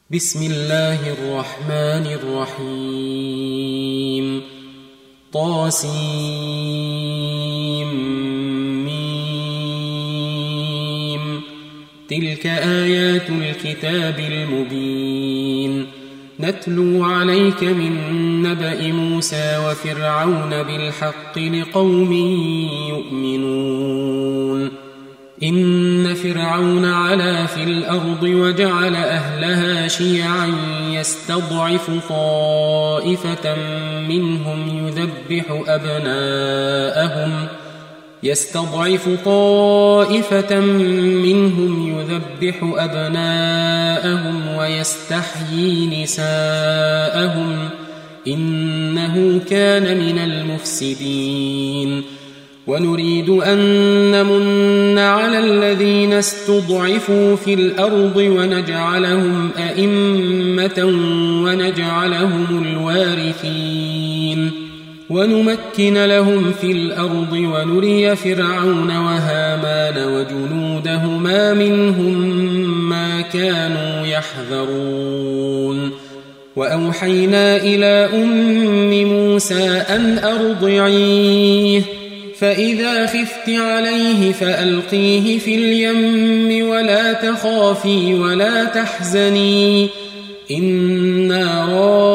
بسم الله الرحمن الرحيم طاسيم تلك آيات الكتاب المبين نتلو عليك من نبأ موسى وفرعون بالحق لقوم يؤمنون إن فرعون علا في الأرض وجعل أهلها شيعا يستضعف طائفة منهم يذبح أبناءهم ويستحيي نساءهم إنه كان من المفسدين ونريد أن نمن على الذين استضعفوا في الأرض ونجعلهم أئمة ونجعلهم الوارثين ونمكن لهم في الأرض ونري فرعون وهامان وجنودهما منهم ما كانوا يحذرون وأوحينا إلى أم موسى أن أرضعيه فإذا خفت عليه فألقيه في اليم ولا تخافي ولا تحزني إنا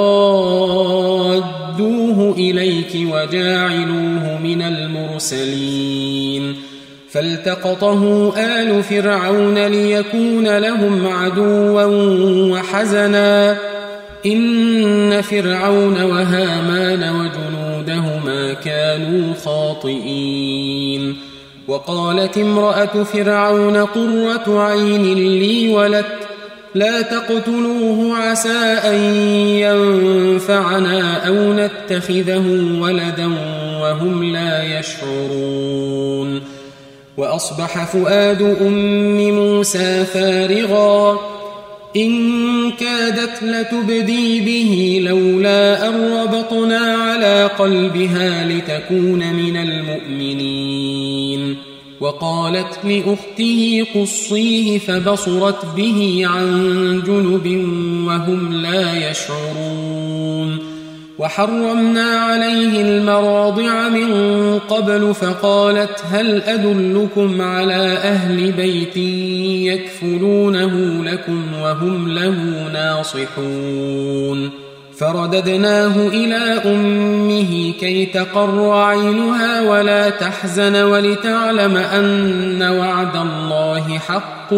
رادوه إليك وجاعلوه من المرسلين فالتقطه آل فرعون ليكون لهم عدوا وحزنا إن فرعون وهامان وجنودهما كانوا خاطئين وقالت امرأة فرعون قرة عين لي ولك لا تقتلوه عسى أن ينفعنا أو نتخذه ولدا وهم لا يشعرون وأصبح فؤاد أم موسى فارغا إن كادت لتبدي به لولا أن ربطنا على قلبها لتكون من المؤمنين وقالت لأخته قصيه فبصرت به عن جنب وهم لا يشعرون وحرمنا عليه المراضع من قبل فقالت هل أدلكم على أهل بيت يكفلونه لكم وهم له ناصحون فرددناه إلى أمه كي تقر عينها ولا تحزن ولتعلم أن وعد الله حق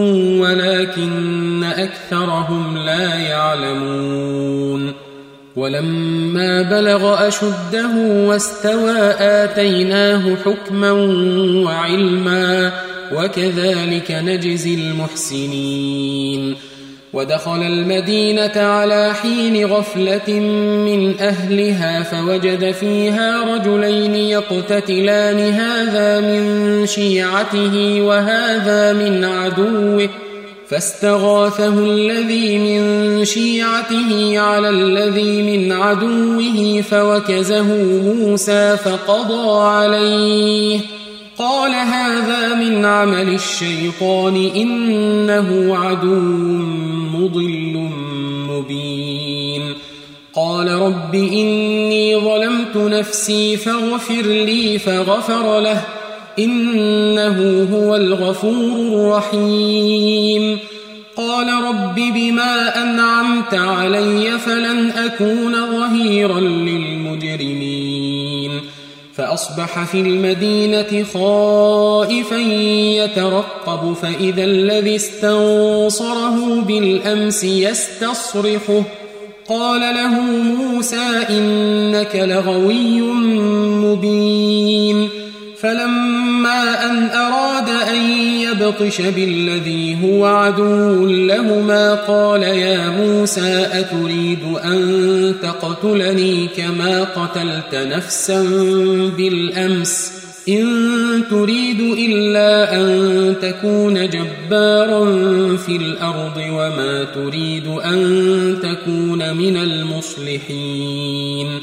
ولكن أكثرهم لا يعلمون ولما بلغ أشده واستوى آتيناه حكما وعلما وكذلك نجزي المحسنين ودخل المدينة على حين غفلة من أهلها فوجد فيها رجلين يقتتلان هذا من شيعته وهذا من عدوه فاستغاثه الذي من شيعته على الذي من عدوه فوكزه موسى فقضى عليه قال هذا من عمل الشيطان إنه عدو مضل مبين قال رب إني ظلمت نفسي فاغفر لي فغفر له إنه هو الغفور الرحيم قال رب بما أنعمت علي فلن أكون ظهيرا للمجرمين فأصبح في المدينة خائفا يترقب فإذا الذي استنصره بالأمس يستصرخه قال له موسى إنك لغوي مبين فلما أن أراد أن يبطش بالذي هو عدو لهما قال يا موسى أتريد أن تقتلني كما قتلت نفسا بالأمس إن تريد إلا أن تكون جبارا في الأرض وما تريد أن تكون من المصلحين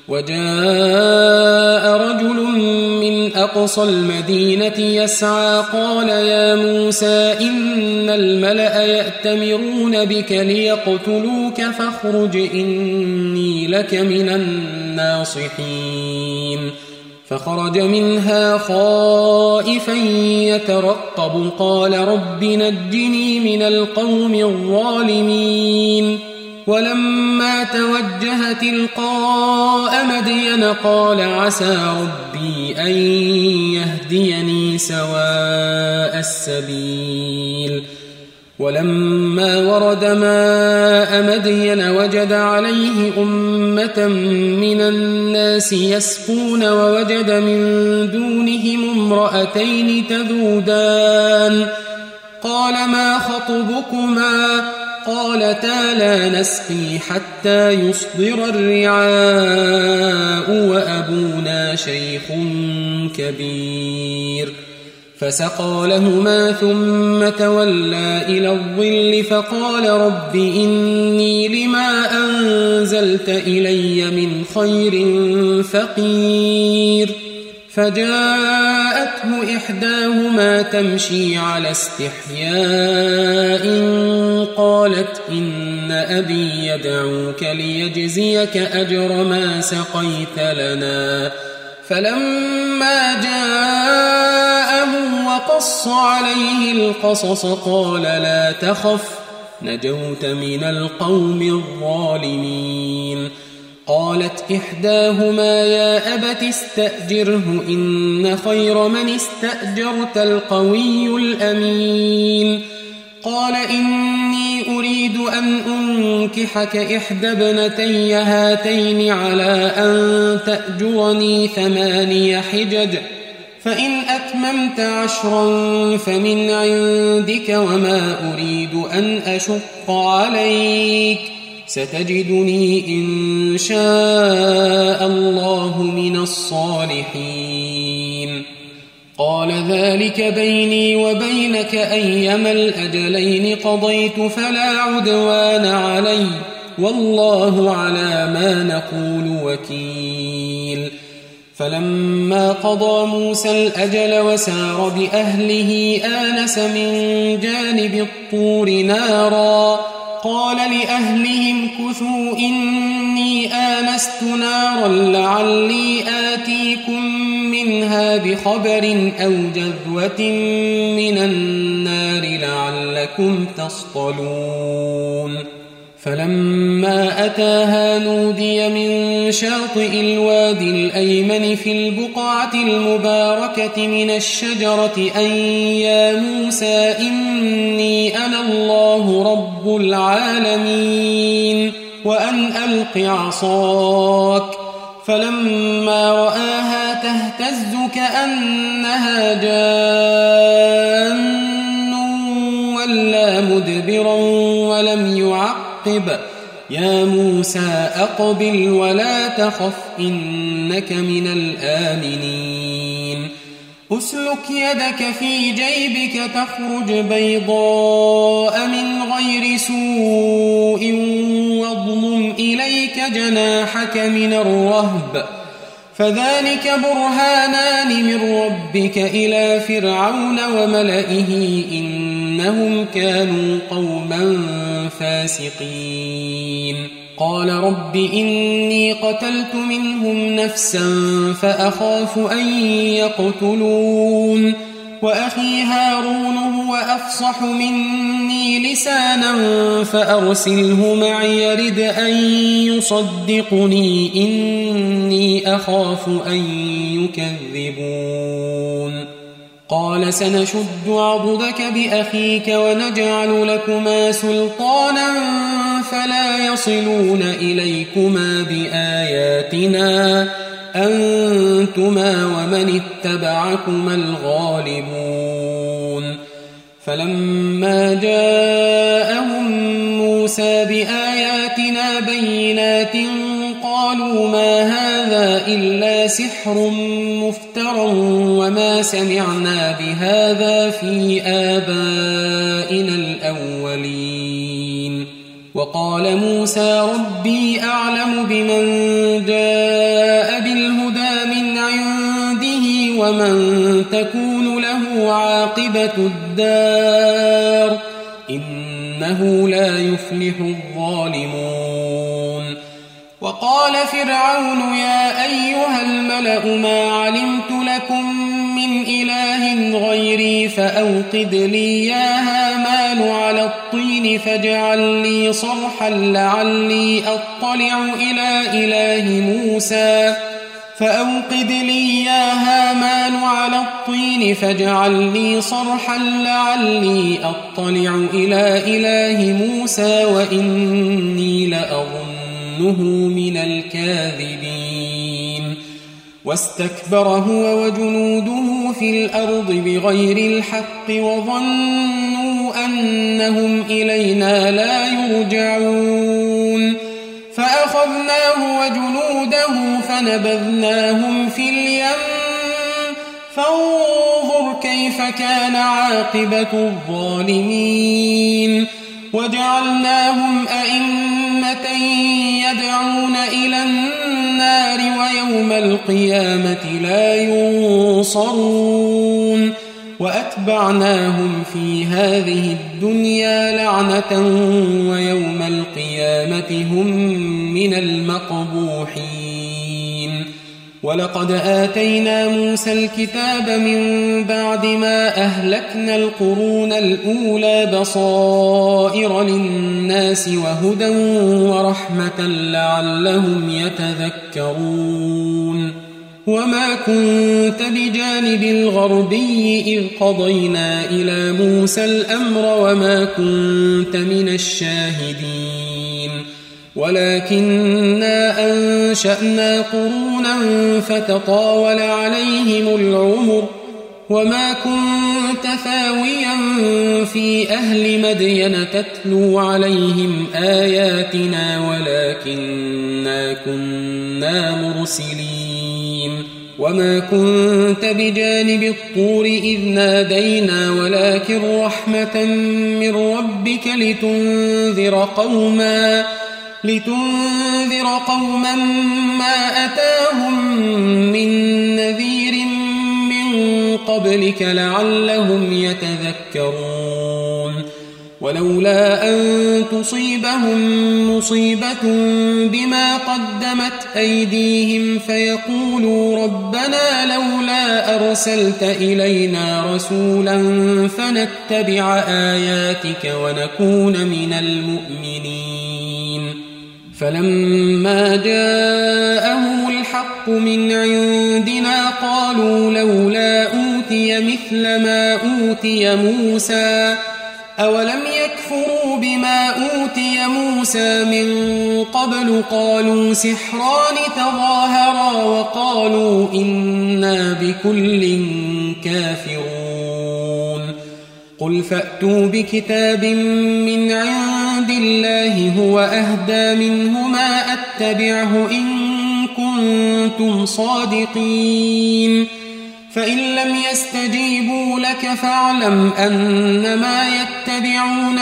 وجاء رجل من أقصى المدينة يسعى قال يا موسى إن الملأ يأتمرون بك ليقتلوك فاخرج إني لك من الناصحين فخرج منها خائفا يترقب قال رب نجني من القوم الظالمين ولما توجه تلقاء مدين قال عسى ربي أن يهديني سواء السبيل ولما ورد ماء مدين وجد عليه أمة من الناس يسقون ووجد من دونهم امرأتين تذودان قال ما خطبكما قالتا لا نسقي حتى يصدر الرعاء وأبونا شيخ كبير فسقى لهما ثم تولى إلى الظل فقال رب إني لما أنزلت إلي من خير فقير فجاءته إحداهما تمشي على استحياء قالت إن أبي يدعوك ليجزيك أجر ما سقيت لنا فلما جاءه وقص عليه القصص قال لا تخف نجوت من القوم الظالمين قالت إحداهما يا أبت استأجره إن خير من استأجرت القوي الأمين قال إني أريد أن أنكحك إحدى ابنتي هاتين على أن تأجرني 8 حجج فإن أتممت 10 فمن عندك وما أريد أن أشق عليك ستجدني إن شاء الله من الصالحين قال ذلك بيني وبينك أيما الأجلين قضيت فلا عدوان علي والله على ما نقول وكيل فلما قضى موسى الأجل وسار بأهله آنس من جانب الطور نارا قال لأهلهم كثوا إني آنست نارا لعلي آتيكم منها بخبر أو جذوة من النار لعلكم تصطلون فلما أتاها نودي من شاطئ الوادي الأيمن في البقعة المباركة من الشجرة أن يا موسى إني أنا الله رب العالمين وأن ألق عصاك فلما رآها تهتز كأنها جان ولا مدبرا ولم يعقب يا موسى أقبل ولا تخف إنك من الآمنين أسلك يدك في جيبك تخرج بيضاء من غير سوء واضمم إليك جناحك من الرهب فذلك برهانان من ربك إلى فرعون وملئه إنهم كانوا قوما فاسقين قال رب إني قتلت منهم نفسا فأخاف أن يقتلون وأخي هارون هو أفصح مني لسانا فأرسله معي يرد أن يصدقني إني أخاف أن يكذبون قال سنشد عضدك بأخيك ونجعل لكما سلطانا فلا يصلون إليكما بآياتنا أنتما ومن اتبعكما الغالبون فلما جاءهم موسى بآياتنا بينات قالوا ما هذا إلا سحر مفترى وما سمعنا بهذا في آبائنا الأولين وقال موسى ربي أعلم بمن جاء بالهدى من عنده ومن تكون له عاقبة الدار إنه لا يفلح الظالمون. وقال فرعون يا أيها الملأ ما علمت لكم من إله غيري فأوقد لي يا هامان على الطين فاجعل لي صرحا لعلي أطلع إلى إله موسى فأوقد لي يا هامان على الطين فاجعل لي صرحا لعلي أطلع إلى إله موسى وإني لأظنه من الكاذبين. واستكبر هو وجنوده في الأرض بغير الحق وظنوا أنهم إلينا لا يرجعون فأخذناه وجنوده فنبذناهم في اليم فانظر كيف كان عاقبة الظالمين. وجعلناهم أئمة يدعون إلى النار ويوم القيامة لا ينصرون وأتبعناهم في هذه الدنيا لعنة ويوم القيامة هم من المقبوحين. ولقد آتينا موسى الكتاب من بعد ما أهلكنا القرون الأولى بصائر للناس وهدى ورحمة لعلهم يتذكرون. وما كنت بجانب الغربي إذ قضينا إلى موسى الأمر وما كنت من الشاهدين ولكننا أنشأنا قرونا فتطاول عليهم العمر وما كنت ثاويا في أهل مدين تتلو عليهم آياتنا ولكننا كنا مرسلين. وما كنت بجانب الطور إذ نادينا ولكن رحمة من ربك لتنذر قوما ما أتاهم من نذير من قبلك لعلهم يتذكرون. ولولا أن تصيبهم مصيبة بما قدمت أيديهم فيقولوا ربنا لولا أرسلت إلينا رسولا فنتبع آياتك ونكون من المؤمنين. فلما جاءهم الحق من عندنا قالوا لولا أوتي مثل ما أوتي موسى أولم يكفروا بما أوتي موسى من قبل قالوا سحران تظاهرا وقالوا إنا بكل كافرون. قل فأتوا بكتاب من عند الله هو أهدى منهما أتبعه إن كنتم صادقين فإن لم يستجيبوا لك فاعلم أنما يتبعون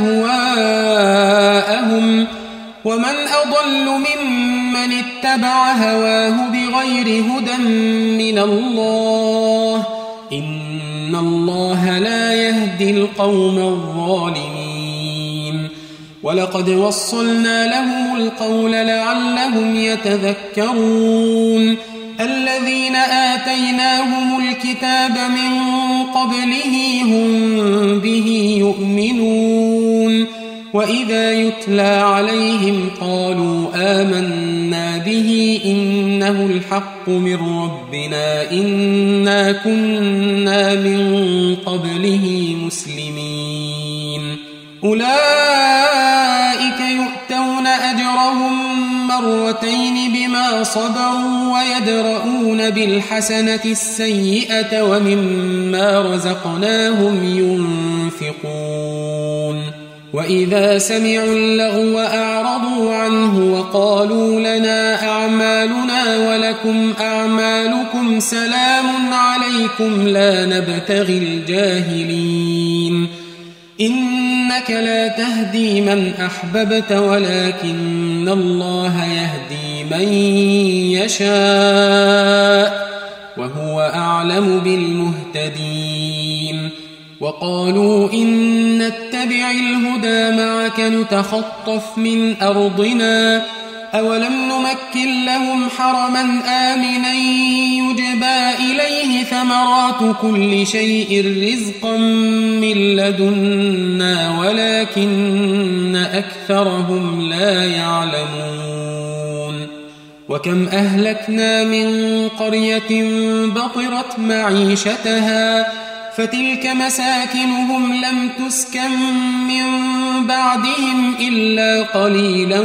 أهواءهم ومن أضل ممن اتبع هواه بغير هدى من الله إن الله لا يهدي القوم الظالمين. ولقد وصلنا لهم القول لعلهم يتذكرون. الذين آتيناهم الكتاب من قبله هم به يؤمنون وإذا يتلى عليهم قالوا آمنا به إنه الحق من ربنا إنا كنا من قبله مسلمين. أولئك يؤتون أجرهم مرتين بما صبروا ويدرؤون بالحسنة السيئة ومما رزقناهم ينفقون. وإذا سمعوا اللغو أعرضوا عنه وقالوا لنا أعمالنا ولكم أعمالكم سلام عليكم لا نبتغي الجاهلين. إنك لا تهدي من أحببت ولكن الله يهدي من يشاء وهو أعلم بالمهتدين وقالوا إن نتبع الهدى معك نتخطف من أرضنا أولم نمكن لهم حرما آمنا يجبى إليه ثمرات كل شيء رزقا من لدنا ولكن أكثرهم لا يعلمون وكم أهلكنا من قرية بطرت معيشتها فتلك مساكنهم لم تسكن من بعدهم إلا قليلا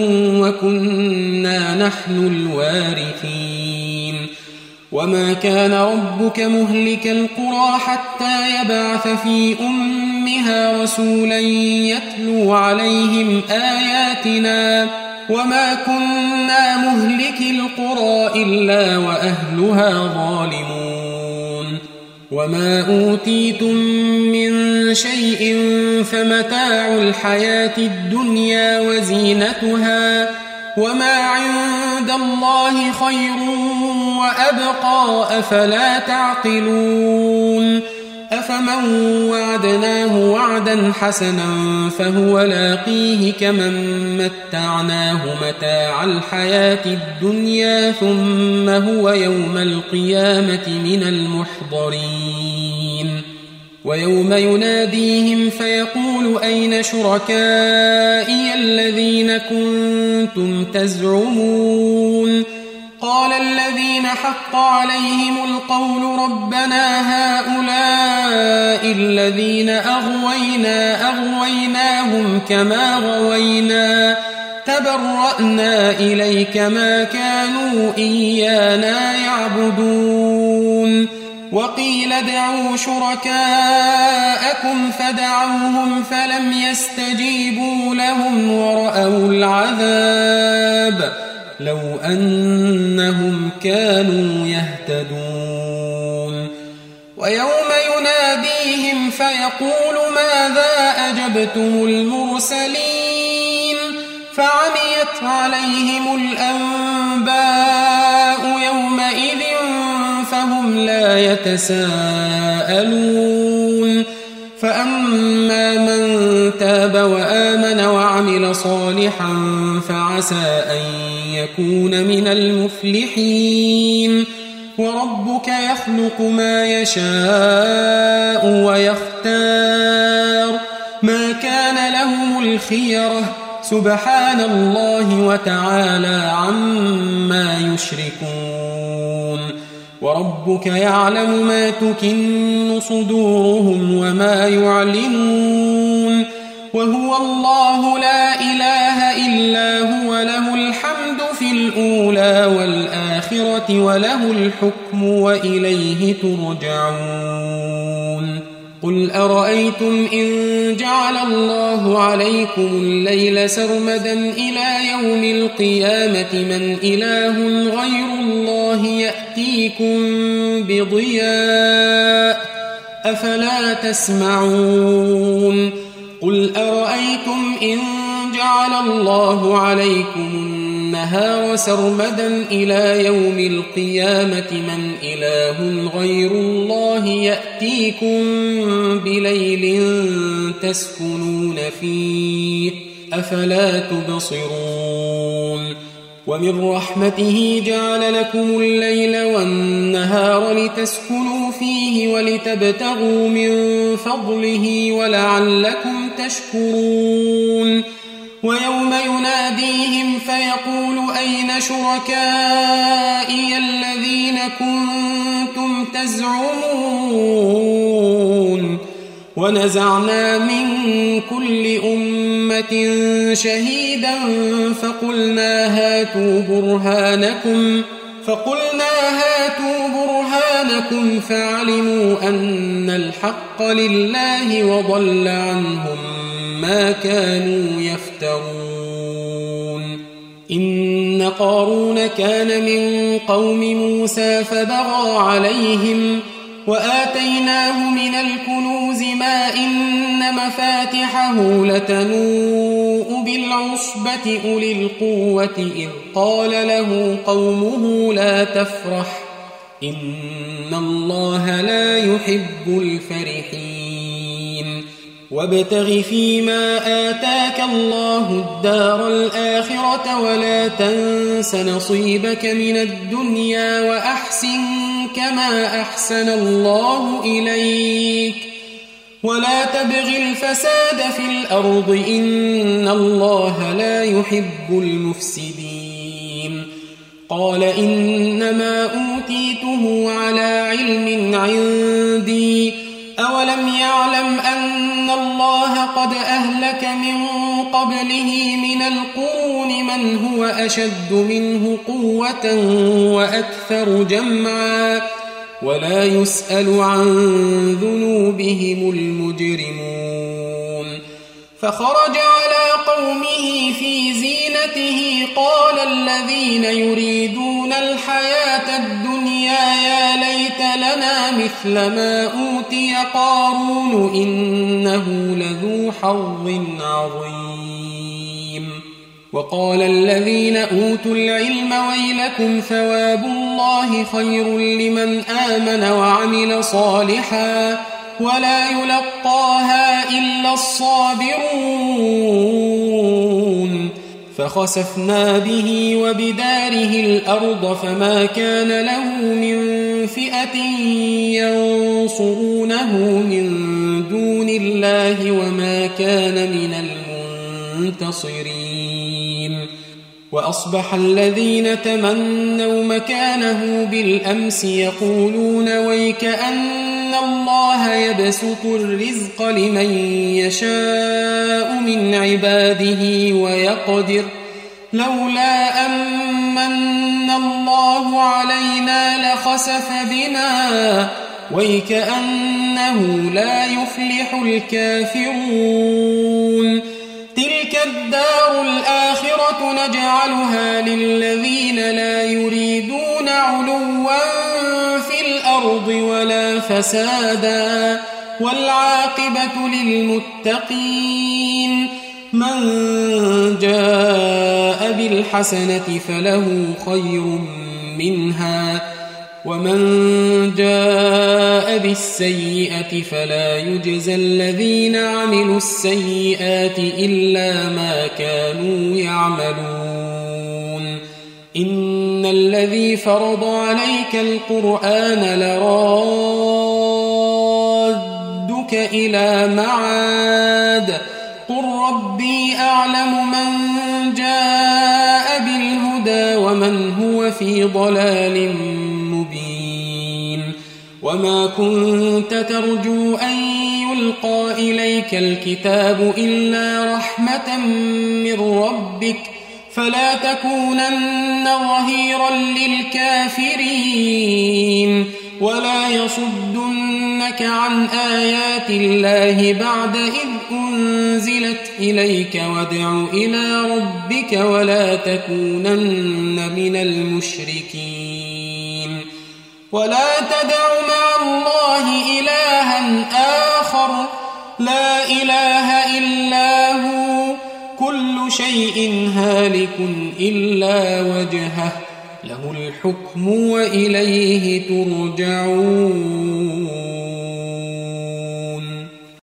وكنا نحن الوارثين وما كان ربك مهلك القرى حتى يبعث في أمها رسولا يتلو عليهم آياتنا وما كنا مهلك القرى إلا وأهلها ظالمون وما أوتيتم من شيء فمتاع الحياة الدنيا وزينتها وما عند الله خير وأبقى أفلا تعقلون أفمن وعدناه وعدا حسنا فهو لاقيه كمن متعناه متاع الحياة الدنيا ثم هو يوم القيامة من المحضرين ويوم يناديهم فيقول أين شركائي الذين كنتم تزعمون قال الذين حق عليهم القول ربنا هؤلاء الذين أغويناهم كما غوينا تبرأنا إليك ما كانوا إيانا يعبدون وقيل ادعوا شركاءكم فدعوهم فلم يستجيبوا لهم ورأوا العذاب لو أنهم كانوا يهتدون ويوم يناديهم فيقول ماذا أجبتم المرسلين فعميت عليهم الأنباء يومئذ فهم لا يتساءلون فأما من تاب وآمن وعمل صالحا فعسى أن يكون من المفلحين وربك يخلق ما يشاء ويختار ما كان لهم الخيرة سبحان الله وتعالى عما يشركون وربك يعلم ما تكن صدورهم وما يعلنون وهو الله لا إله إلا هو له الحمد في الأولى والآخرة وله الحكم وإليه ترجعون قل أرأيتم إن جعل الله عليكم الليل سرمدا إلى يوم القيامة من إله غير الله يأتيكم بضياء أفلا تسمعون قل أرأيتم إن جعل الله عليكم النهار سرمدا إلى يوم القيامة من إله غير الله يأتيكم بليل تسكنون فيه أفلا تبصرون ومن رحمته جعل لكم الليل والنهار لتسكنوا فيه ولتبتغوا من فضله ولعلكم تشكرون ويوم يناديهم فيقول أين شركائي الذين كنتم تزعمون ونزعنا من كل أمة شهيدا فقلنا هاتوا برهانكم فعلموا أن الحق لله وضل عنهم ما كانوا يفترون إن قارون كان من قوم موسى فبغى عليهم وآتيناه من الكنوز ما إن مفاتحه لتنوء بالعصبة أولي القوة إذ قال له قومه لا تفرح إن الله لا يحب الفرحين وابتغ فيما آتاك الله الدار الآخرة ولا تنس نصيبك من الدنيا وأحسن كما أحسن الله إليك ولا تبغ الفساد في الأرض إن الله لا يحب المفسدين قال إنما أوتيته على علم عندي أولم يعلم أن الله قد أهلك من قبله من القرون من هو أشد منه قوة وأكثر جمعا ولا يسأل عن ذنوبهم المجرمون فخرج على قومه في زينته قال الذين يريدون الحياة الدنيا يا ليت لنا مثل ما أوتي قارون إنه لذو حظ عظيم وقال الذين أوتوا العلم ويلكم ثواب الله خير لمن آمن وعمل صالحا ولا يلقاها إلا الصابرون فخسفنا به وبداره الأرض فما كان له من فئة ينصرونه من دون الله وما كان من المنتصرين وأصبح الذين تمنوا مكانه بالأمس يقولون ويكأن الله يبسط الرزق لمن يشاء من عباده ويقدر لولا أمن الله علينا لخسف بنا ويكأنه لا يفلح الكافرون تلك الدار الآخرة نجعلها للذين لا يريدون علوا في الأرض ولا فسادا والعاقبة للمتقين من جاء بالحسنة فله خير منها ومن جاء بالسيئة فلا يجزى الذين عملوا السيئات إلا ما كانوا يعملون إن الذي فرض عليك القرآن لرادك إلى معاد قل ربي أعلم من جاء بالهدى ومن هو في ضلال مبين وما كنت ترجو أن يلقى إليك الكتاب إلا رحمة من ربك فلا تكونن ظهيرا للكافرين ولا يصدنك عن آيات الله بعد إذ أنزلت إليك وادع إلى ربك ولا تكونن من المشركين ولا تدع مع الله إلها آخر لا إله إلا هو كل شيء هالك إلا وجهه له الحكم وإليه ترجعون